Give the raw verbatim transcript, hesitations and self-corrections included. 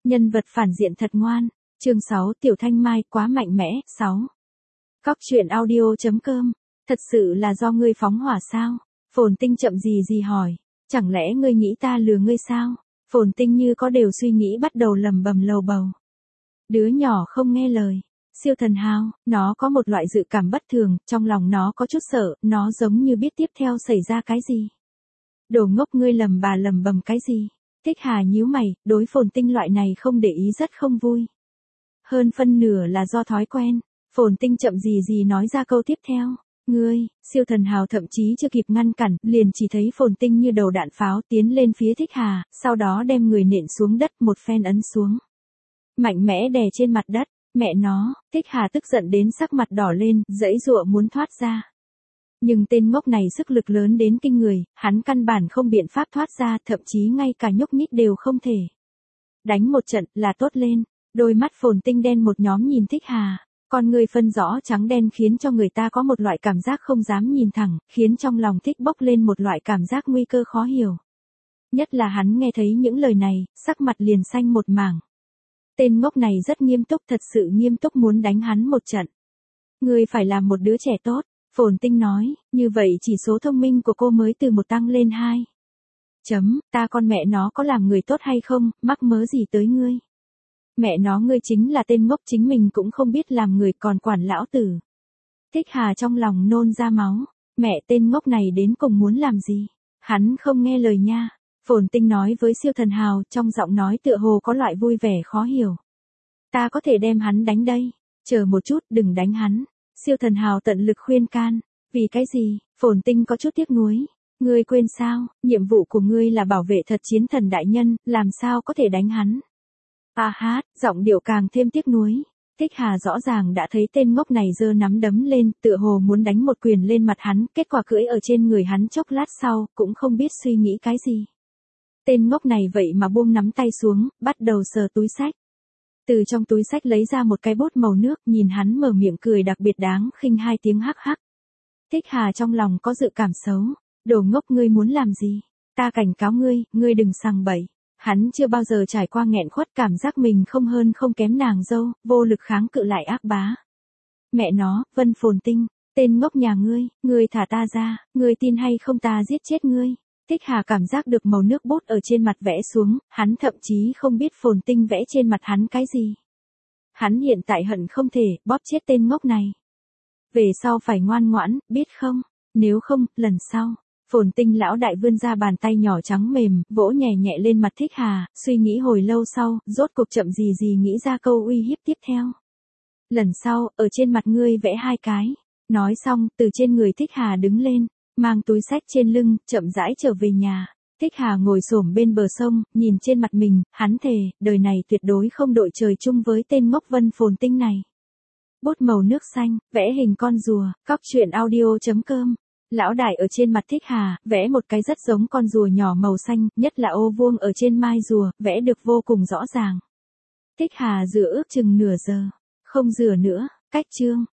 Nhân vật phản diện thật ngoan. Chương sáu Tiểu Thanh Mai quá mạnh mẽ. sáu. Cóc truyện audio chấm com. Thật sự là do ngươi phóng hỏa sao? Phồn Tinh chậm gì gì hỏi. Chẳng lẽ ngươi nghĩ ta lừa ngươi sao? Phồn Tinh như có đều suy nghĩ bắt đầu lầm bầm lầu bầu. Đứa nhỏ không nghe lời. Siêu thần hào, nó có một loại dự cảm bất thường, trong lòng nó có chút sợ, nó giống như biết tiếp theo xảy ra cái gì. Đồ ngốc ngươi lầm bà lầm bầm cái gì? Thích Hà nhíu mày, đối Phồn Tinh loại này không để ý rất không vui. Hơn phân nửa là do thói quen. Phồn Tinh chậm gì gì nói ra câu tiếp theo. Ngươi, siêu thần hào thậm chí chưa kịp ngăn cản, liền chỉ thấy Phồn Tinh như đầu đạn pháo tiến lên phía Thích Hà, sau đó đem người nện xuống đất một phen ấn xuống. Mạnh mẽ đè trên mặt đất, mẹ nó, Thích Hà tức giận đến sắc mặt đỏ lên, giãy giụa muốn thoát ra. Nhưng tên ngốc này sức lực lớn đến kinh người, hắn căn bản không biện pháp thoát ra, thậm chí ngay cả nhúc nhích đều không thể. Đánh một trận là tốt lên, đôi mắt Phồn Tinh đen một nhóm nhìn Thích Hà. Con người phân rõ trắng đen khiến cho người ta có một loại cảm giác không dám nhìn thẳng, khiến trong lòng Thích bốc lên một loại cảm giác nguy cơ khó hiểu. Nhất là hắn nghe thấy những lời này, sắc mặt liền xanh một mảng. Tên ngốc này rất nghiêm túc, thật sự nghiêm túc muốn đánh hắn một trận. Ngươi phải làm một đứa trẻ tốt, Phồn Tinh nói, như vậy chỉ số thông minh của cô mới từ một tăng lên hai. Chấm, ta con mẹ nó có làm người tốt hay không, mắc mớ gì tới ngươi. Mẹ nó ngươi chính là tên ngốc, chính mình cũng không biết làm người còn quản lão tử. Thích Hà trong lòng nôn ra máu. Mẹ tên ngốc này đến cùng muốn làm gì? Hắn không nghe lời nha. Phồn Tinh nói với siêu thần hào, trong giọng nói tựa hồ có loại vui vẻ khó hiểu. Ta có thể đem hắn đánh đây. Chờ một chút, đừng đánh hắn. Siêu thần hào tận lực khuyên can. Vì cái gì? Phồn Tinh có chút tiếc nuối. Ngươi quên sao? Nhiệm vụ của ngươi là bảo vệ thật chiến thần đại nhân, làm sao có thể đánh hắn? A hát, giọng điệu càng thêm tiếc nuối. Thích Hà rõ ràng đã thấy tên ngốc này giơ nắm đấm lên, tựa hồ muốn đánh một quyền lên mặt hắn, kết quả cưỡi ở trên người hắn chốc lát sau, cũng không biết suy nghĩ cái gì. Tên ngốc này vậy mà buông nắm tay xuống, bắt đầu sờ túi xách. Từ trong túi xách lấy ra một cái bút màu nước, nhìn hắn mở miệng cười đặc biệt đáng khinh hai tiếng hắc hắc. Thích Hà trong lòng có dự cảm xấu. Đồ ngốc ngươi muốn làm gì? Ta cảnh cáo ngươi, ngươi đừng sằng bậy. Hắn chưa bao giờ trải qua nghẹn khuất, cảm giác mình không hơn không kém nàng dâu, vô lực kháng cự lại ác bá. Mẹ nó, Vân Phồn Tinh, tên ngốc nhà ngươi, ngươi thả ta ra, ngươi tin hay không ta giết chết ngươi. Thích Hà cảm giác được màu nước bút ở trên mặt vẽ xuống, hắn thậm chí không biết Phồn Tinh vẽ trên mặt hắn cái gì. Hắn hiện tại hận không thể bóp chết tên ngốc này. Về sau phải ngoan ngoãn, biết không? Nếu không, lần sau. Phồn Tinh lão đại vươn ra bàn tay nhỏ trắng mềm, vỗ nhẹ nhẹ lên mặt Thích Hà, suy nghĩ hồi lâu sau, rốt cuộc chậm gì gì nghĩ ra câu uy hiếp tiếp theo. Lần sau, ở trên mặt ngươi vẽ hai cái. Nói xong, từ trên người Thích Hà đứng lên, mang túi xách trên lưng, chậm rãi trở về nhà. Thích Hà ngồi xổm bên bờ sông, nhìn trên mặt mình, hắn thề, đời này tuyệt đối không đội trời chung với tên ngốc Vân Phồn Tinh này. Bút màu nước xanh, vẽ hình con rùa, cóc truyện audio chấm com. Lão đại ở trên mặt Thích Hà, vẽ một cái rất giống con rùa nhỏ màu xanh, nhất là ô vuông ở trên mai rùa, vẽ được vô cùng rõ ràng. Thích Hà rửa ước chừng nửa giờ. Không rửa nữa, cách chương.